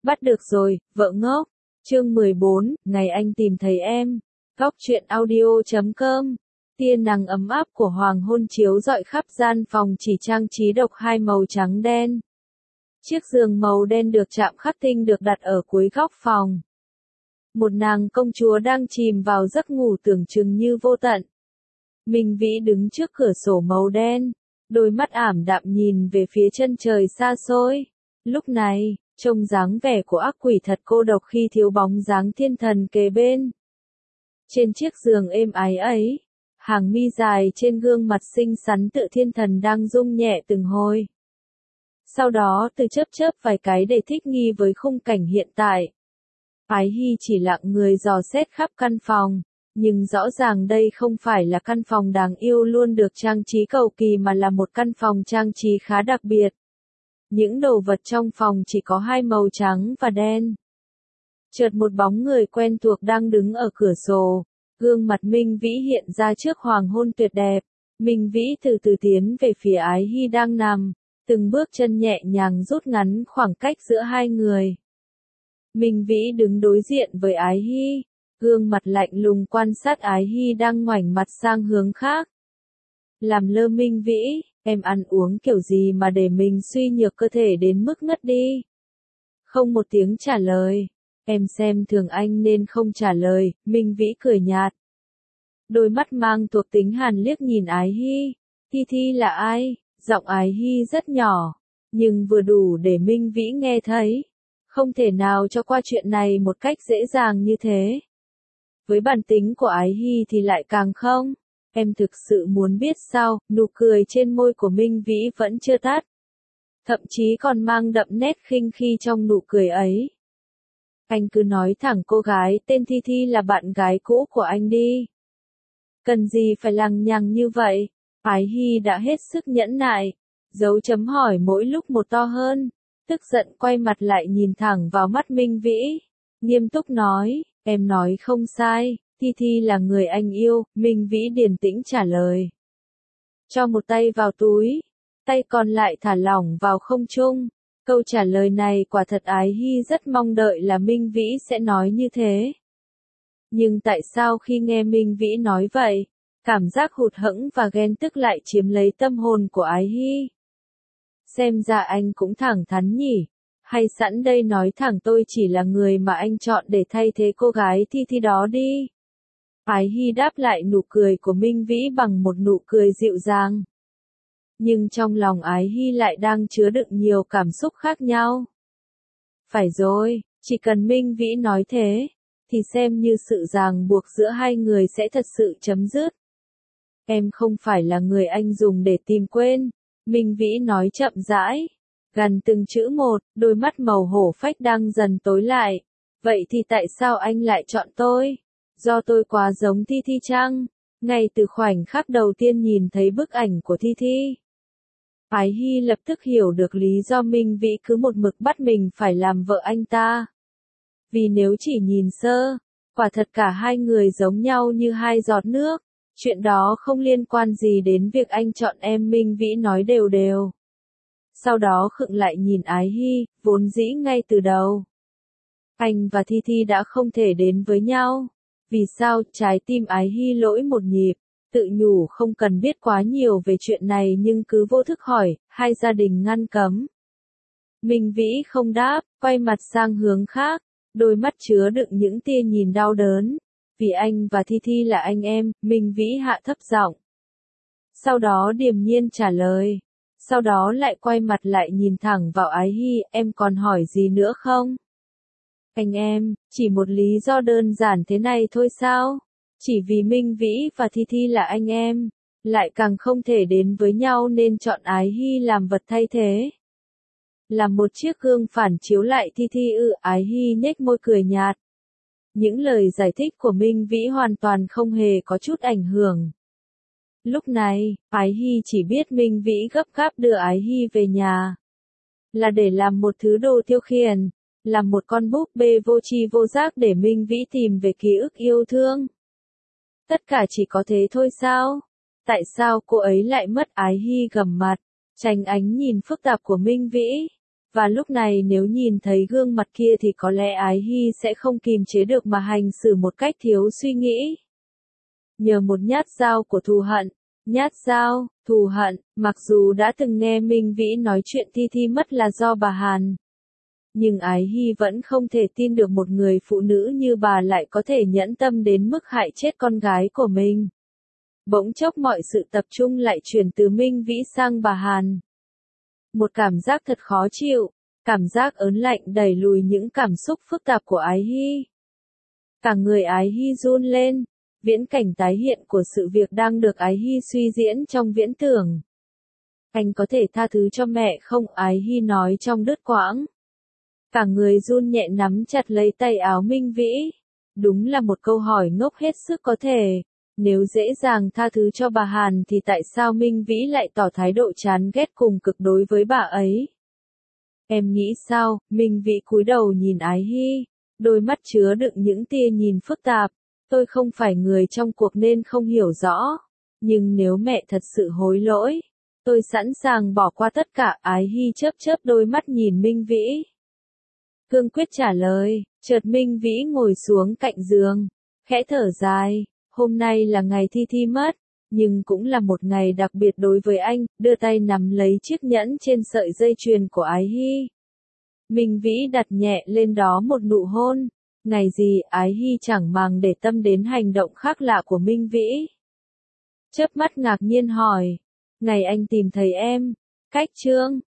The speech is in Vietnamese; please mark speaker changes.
Speaker 1: Bắt được rồi, vợ ngốc. Chương 14, ngày anh tìm thấy em. Góc truyện audio.com. Tia nắng ấm áp của hoàng hôn chiếu rọi khắp gian phòng chỉ trang trí độc hai màu trắng đen. Chiếc giường màu đen được chạm khắc tinh được đặt ở cuối góc phòng. Một nàng công chúa đang chìm vào giấc ngủ tưởng chừng như vô tận. Minh Vĩ đứng trước cửa sổ màu đen, đôi mắt ảm đạm nhìn về phía chân trời xa xôi. Lúc này, trông dáng vẻ của ác quỷ thật cô độc khi thiếu bóng dáng thiên thần kề bên. Trên chiếc giường êm ái ấy, hàng mi dài trên gương mặt xinh xắn tựa thiên thần đang rung nhẹ từng hồi. Sau đó từ chớp vài cái để thích nghi với khung cảnh hiện tại. Ái Hy chỉ lặng người dò xét khắp căn phòng, nhưng rõ ràng đây không phải là căn phòng đáng yêu luôn được trang trí cầu kỳ mà là một căn phòng trang trí khá đặc biệt. Những đồ vật trong phòng chỉ có hai màu trắng và đen. Chợt một bóng người quen thuộc đang đứng ở cửa sổ, gương mặt Minh Vĩ hiện ra trước hoàng hôn tuyệt đẹp. Minh Vĩ từ từ tiến về phía Ái Hy đang nằm, từng bước chân nhẹ nhàng rút ngắn khoảng cách giữa hai người. Minh Vĩ đứng đối diện với Ái Hy, gương mặt lạnh lùng quan sát Ái Hy đang ngoảnh mặt sang hướng khác. Làm lơ Minh Vĩ, em ăn uống kiểu gì mà để mình suy nhược cơ thể đến mức ngất đi? Không một tiếng trả lời. Em xem thường anh nên không trả lời, Minh Vĩ cười nhạt. Đôi mắt mang thuộc tính hàn liếc nhìn Ái Hy. Thi là ai? Giọng Ái Hy rất nhỏ, nhưng vừa đủ để Minh Vĩ nghe thấy. Không thể nào cho qua chuyện này một cách dễ dàng như thế. Với bản tính của Ái Hy thì lại càng không. Em thực sự muốn biết sao? Nụ cười trên môi của Minh Vĩ vẫn chưa tắt. Thậm chí còn mang đậm nét khinh khi trong nụ cười ấy. Anh cứ nói thẳng cô gái tên Thi là bạn gái cũ của anh đi. Cần gì phải lằng nhằng như vậy? Ái Hy đã hết sức nhẫn nại. Dấu chấm hỏi mỗi lúc một to hơn. Tức giận quay mặt lại nhìn thẳng vào mắt Minh Vĩ. Nghiêm túc nói, em nói không sai, Thi là người anh yêu, Minh Vĩ điềm tĩnh trả lời. Cho một tay vào túi, tay còn lại thả lỏng vào không trung. Câu trả lời này quả thật Ái Hy rất mong đợi là Minh Vĩ sẽ nói như thế. Nhưng tại sao khi nghe Minh Vĩ nói vậy, cảm giác hụt hẫng và ghen tức lại chiếm lấy tâm hồn của Ái Hy? Xem ra anh cũng thẳng thắn nhỉ, hay sẵn đây nói thẳng tôi chỉ là người mà anh chọn để thay thế cô gái Thi đó đi. Ái Hy đáp lại nụ cười của Minh Vĩ bằng một nụ cười dịu dàng. Nhưng trong lòng Ái Hy lại đang chứa đựng nhiều cảm xúc khác nhau. Phải rồi, chỉ cần Minh Vĩ nói thế, thì xem như sự ràng buộc giữa hai người sẽ thật sự chấm dứt. Em không phải là người anh dùng để tìm quên, Minh Vĩ nói chậm rãi, gần từng chữ một, đôi mắt màu hổ phách đang dần tối lại. Vậy thì tại sao anh lại chọn tôi? Do tôi quá giống Thi chăng? Ngay từ khoảnh khắc đầu tiên nhìn thấy bức ảnh của Thi. Ái Hy lập tức hiểu được lý do Minh Vĩ cứ một mực bắt mình phải làm vợ anh ta. Vì nếu chỉ nhìn sơ, quả thật cả hai người giống nhau như hai giọt nước. Chuyện đó không liên quan gì đến việc anh chọn em, Minh Vĩ nói đều đều. Sau đó khựng lại nhìn Ái Hy, vốn dĩ ngay từ đầu. Anh và Thi đã không thể đến với nhau. Vì sao? Trái tim Ái Hy lỗi một nhịp, tự nhủ không cần biết quá nhiều về chuyện này nhưng cứ vô thức hỏi, hai gia đình ngăn cấm. Minh Vĩ không đáp, quay mặt sang hướng khác, đôi mắt chứa đựng những tia nhìn đau đớn. Vì anh và Thi là anh em, Minh Vĩ hạ thấp giọng. Sau đó điềm nhiên trả lời. Sau đó lại quay mặt lại nhìn thẳng vào Ái Hy, em còn hỏi gì nữa không? Anh em, chỉ một lý do đơn giản thế này thôi sao? Chỉ vì Minh Vĩ và Thi là anh em, lại càng không thể đến với nhau nên chọn Ái Hy làm vật thay thế. Làm một chiếc gương phản chiếu lại Thi Ái Hy nhếch môi cười nhạt. Những lời giải thích của Minh Vĩ hoàn toàn không hề có chút ảnh hưởng. Lúc này, Ái Hy chỉ biết Minh Vĩ gấp gáp đưa Ái Hy về nhà. Là để làm một thứ đồ tiêu khiển, làm một con búp bê vô tri vô giác để Minh Vĩ tìm về ký ức yêu thương. Tất cả chỉ có thế thôi sao? Tại sao cô ấy lại mất? Ái Hy gầm mặt, tránh ánh nhìn phức tạp của Minh Vĩ. Và lúc này nếu nhìn thấy gương mặt kia thì có lẽ Ái Hy sẽ không kìm chế được mà hành xử một cách thiếu suy nghĩ. Nhờ một nhát dao của thù hận. Nhát dao, thù hận, mặc dù đã từng nghe Minh Vĩ nói chuyện Thi Thi mất là do bà Hàn. Nhưng Ái Hy vẫn không thể tin được một người phụ nữ như bà lại có thể nhẫn tâm đến mức hại chết con gái của mình. Bỗng chốc mọi sự tập trung lại chuyển từ Minh Vĩ sang bà Hàn. Một cảm giác thật khó chịu, cảm giác ớn lạnh đẩy lùi những cảm xúc phức tạp của Ái Hy. Cả người Ái Hy run lên, viễn cảnh tái hiện của sự việc đang được Ái Hy suy diễn trong viễn tưởng. Anh có thể tha thứ cho mẹ không? Ái Hy nói trong đứt quãng. Cả người run nhẹ nắm chặt lấy tay áo Minh Vĩ. Đúng là một câu hỏi ngốc hết sức có thể. Nếu dễ dàng tha thứ cho bà Hàn thì tại sao Minh Vĩ lại tỏ thái độ chán ghét cùng cực đối với bà ấy? Em nghĩ sao? Minh Vĩ cúi đầu nhìn Ái Hy, đôi mắt chứa đựng những tia nhìn phức tạp. Tôi không phải người trong cuộc nên không hiểu rõ. Nhưng nếu mẹ thật sự hối lỗi, tôi sẵn sàng bỏ qua tất cả. Ái Hy chớp chớp đôi mắt nhìn Minh Vĩ. Cương quyết trả lời, chợt Minh Vĩ ngồi xuống cạnh giường, khẽ thở dài. Hôm nay là ngày Thi Thi mất, nhưng cũng là một ngày đặc biệt đối với anh, đưa tay nắm lấy chiếc nhẫn trên sợi dây chuyền của Ái Hy. Minh Vĩ đặt nhẹ lên đó một nụ hôn. Ngày gì? Ái Hy chẳng màng để tâm đến hành động khác lạ của Minh Vĩ. Chớp mắt ngạc nhiên hỏi. Ngày anh tìm thấy em. Cách chương